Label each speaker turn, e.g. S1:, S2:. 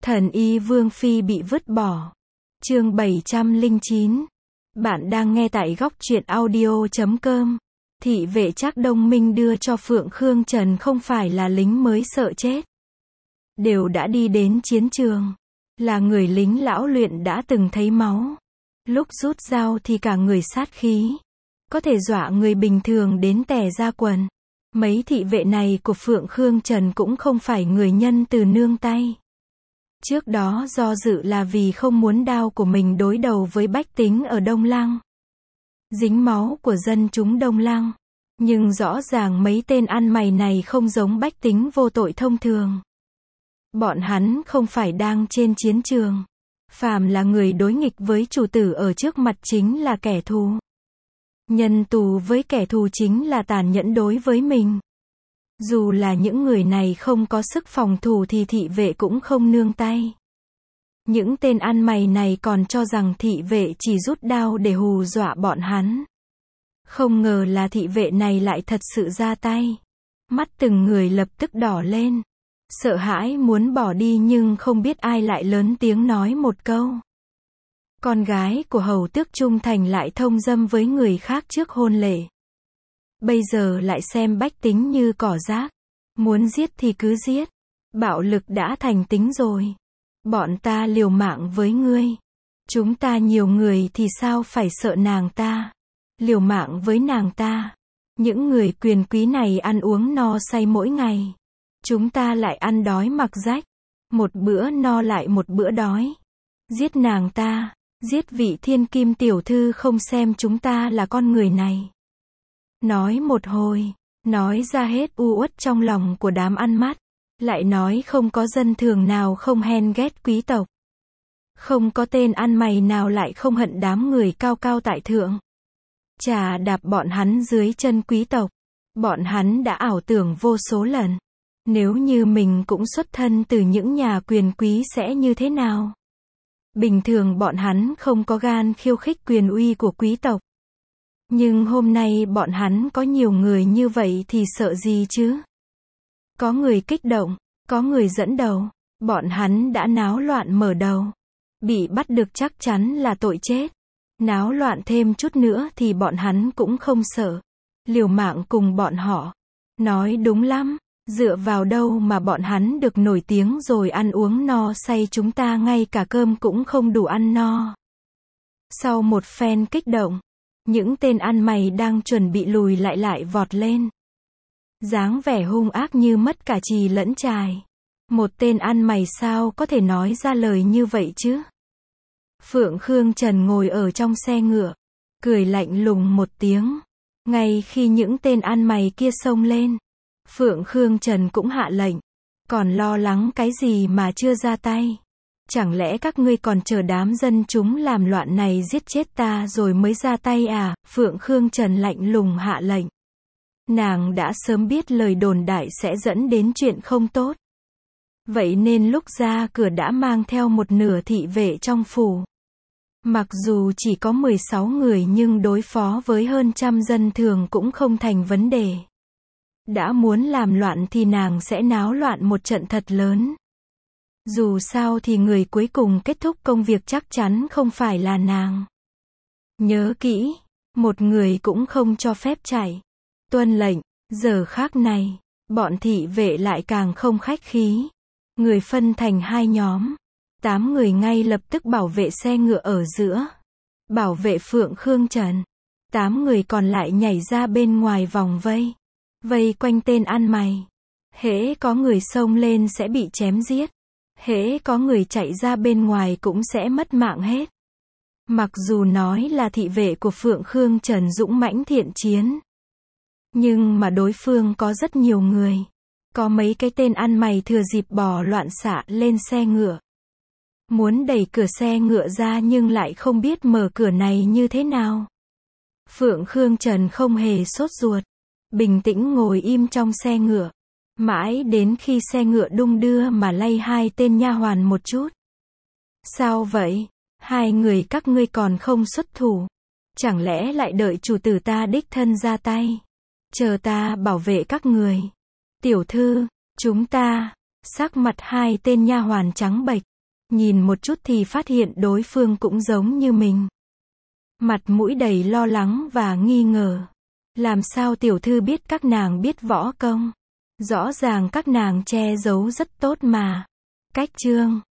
S1: Thần y Vương Phi bị vứt bỏ. Chương 709. Bạn đang nghe tại góc truyện audio.com. Thị vệ Trác Đông Minh đưa cho Phượng Khương Trần không phải là lính mới sợ chết. Đều đã đi đến chiến trường. Là người lính lão luyện đã từng thấy máu. Lúc rút dao thì cả người sát khí. Có thể dọa người bình thường đến tè ra quần. Mấy thị vệ này của Phượng Khương Trần cũng không phải người nhân từ nương tay. Trước đó do dự là vì không muốn đao của mình đối đầu với bách tính ở Đông Lăng. Dính máu của dân chúng Đông Lăng. Nhưng rõ ràng mấy tên ăn mày này không giống bách tính vô tội thông thường. Bọn hắn không phải đang trên chiến trường. Phàm là người đối nghịch với chủ tử ở trước mặt chính là kẻ thù. Nhân tù với kẻ thù chính là tàn nhẫn đối với mình. Dù là những người này không có sức phòng thủ thì thị vệ cũng không nương tay. Những tên ăn mày này còn cho rằng thị vệ chỉ rút đao để hù dọa bọn hắn. Không ngờ là thị vệ này lại thật sự ra tay. Mắt từng người lập tức đỏ lên. Sợ hãi muốn bỏ đi nhưng không biết ai lại lớn tiếng nói một câu. Con gái của hầu tước trung thành lại thông dâm với người khác trước hôn lễ. Bây giờ lại xem bách tính như cỏ rác. Muốn giết thì cứ giết. Bạo lực đã thành tính rồi. Bọn ta liều mạng với ngươi. Chúng ta nhiều người thì sao phải sợ nàng ta. Liều mạng với nàng ta. Những người quyền quý này ăn uống no say mỗi ngày. Chúng ta lại ăn đói mặc rách. Một bữa no lại một bữa đói. Giết nàng ta. Giết vị thiên kim tiểu thư không xem chúng ta là con người này. Nói một hồi. Nói ra hết u uất trong lòng của đám ăn mát. Lại nói không có dân thường nào không ghen ghét quý tộc. Không có tên ăn mày nào lại không hận đám người cao cao tại thượng. Chà đạp bọn hắn dưới chân quý tộc. Bọn hắn đã ảo tưởng vô số lần. Nếu như mình cũng xuất thân từ những nhà quyền quý sẽ như thế nào? Bình thường bọn hắn không có gan khiêu khích quyền uy của quý tộc. Nhưng hôm nay bọn hắn có nhiều người như vậy thì sợ gì chứ? Có người kích động, có người dẫn đầu. Bọn hắn đã náo loạn mở đầu. Bị bắt được chắc chắn là tội chết. Náo loạn thêm chút nữa thì bọn hắn cũng không sợ. Liều mạng cùng bọn họ. Nói đúng lắm. Dựa vào đâu mà bọn hắn được nổi tiếng rồi ăn uống no say, chúng ta ngay cả cơm cũng không đủ ăn no. Sau một phen kích động, những tên ăn mày đang chuẩn bị lùi lại vọt lên. Dáng vẻ hung ác như mất cả trì lẫn trài. Một tên ăn mày sao có thể nói ra lời như vậy chứ? Phượng Khương Trần ngồi ở trong xe ngựa, cười lạnh lùng một tiếng. Ngay khi những tên ăn mày kia xông lên, Phượng Khương Trần cũng hạ lệnh. Còn lo lắng cái gì mà chưa ra tay? Chẳng lẽ các ngươi còn chờ đám dân chúng làm loạn này giết chết ta rồi mới ra tay à? Phượng Khương Trần lạnh lùng hạ lệnh. Nàng đã sớm biết lời đồn đại sẽ dẫn đến chuyện không tốt. Vậy nên lúc ra cửa đã mang theo một nửa thị vệ trong phủ. Mặc dù chỉ có 16 người nhưng đối phó với hơn trăm dân thường cũng không thành vấn đề. Đã muốn làm loạn thì nàng sẽ náo loạn một trận thật lớn. Dù sao thì người cuối cùng kết thúc công việc chắc chắn không phải là nàng. Nhớ kỹ, một người cũng không cho phép chạy. Tuân lệnh. Giờ khác này, bọn thị vệ lại càng không khách khí. Người phân thành hai nhóm. 8 người ngay lập tức bảo vệ xe ngựa ở giữa. Bảo vệ Phượng Khương Trần. 8 người còn lại nhảy ra bên ngoài vòng vây. Vây quanh tên ăn mày. Hễ có người xông lên sẽ bị chém giết. Hễ có người chạy ra bên ngoài cũng sẽ mất mạng hết. Mặc dù nói là thị vệ của Phượng Khương Trần dũng mãnh thiện chiến. Nhưng mà đối phương có rất nhiều người. Có mấy cái tên ăn mày thừa dịp bỏ loạn xạ lên xe ngựa. Muốn đẩy cửa xe ngựa ra nhưng lại không biết mở cửa này như thế nào. Phượng Khương Trần không hề sốt ruột. Bình tĩnh ngồi im trong xe ngựa. Mãi đến khi xe ngựa đung đưa mà lay hai tên nha hoàn một chút. Sao vậy? Hai người các ngươi còn không xuất thủ. Chẳng lẽ lại đợi chủ tử ta đích thân ra tay? Chờ ta bảo vệ các người. Tiểu thư, chúng ta. Sắc mặt hai tên nha hoàn trắng bệch. Nhìn một chút thì phát hiện đối phương cũng giống như mình. Mặt mũi đầy lo lắng và nghi ngờ. Làm sao tiểu thư biết các nàng biết võ công? Rõ ràng các nàng che giấu rất tốt mà. Cách chương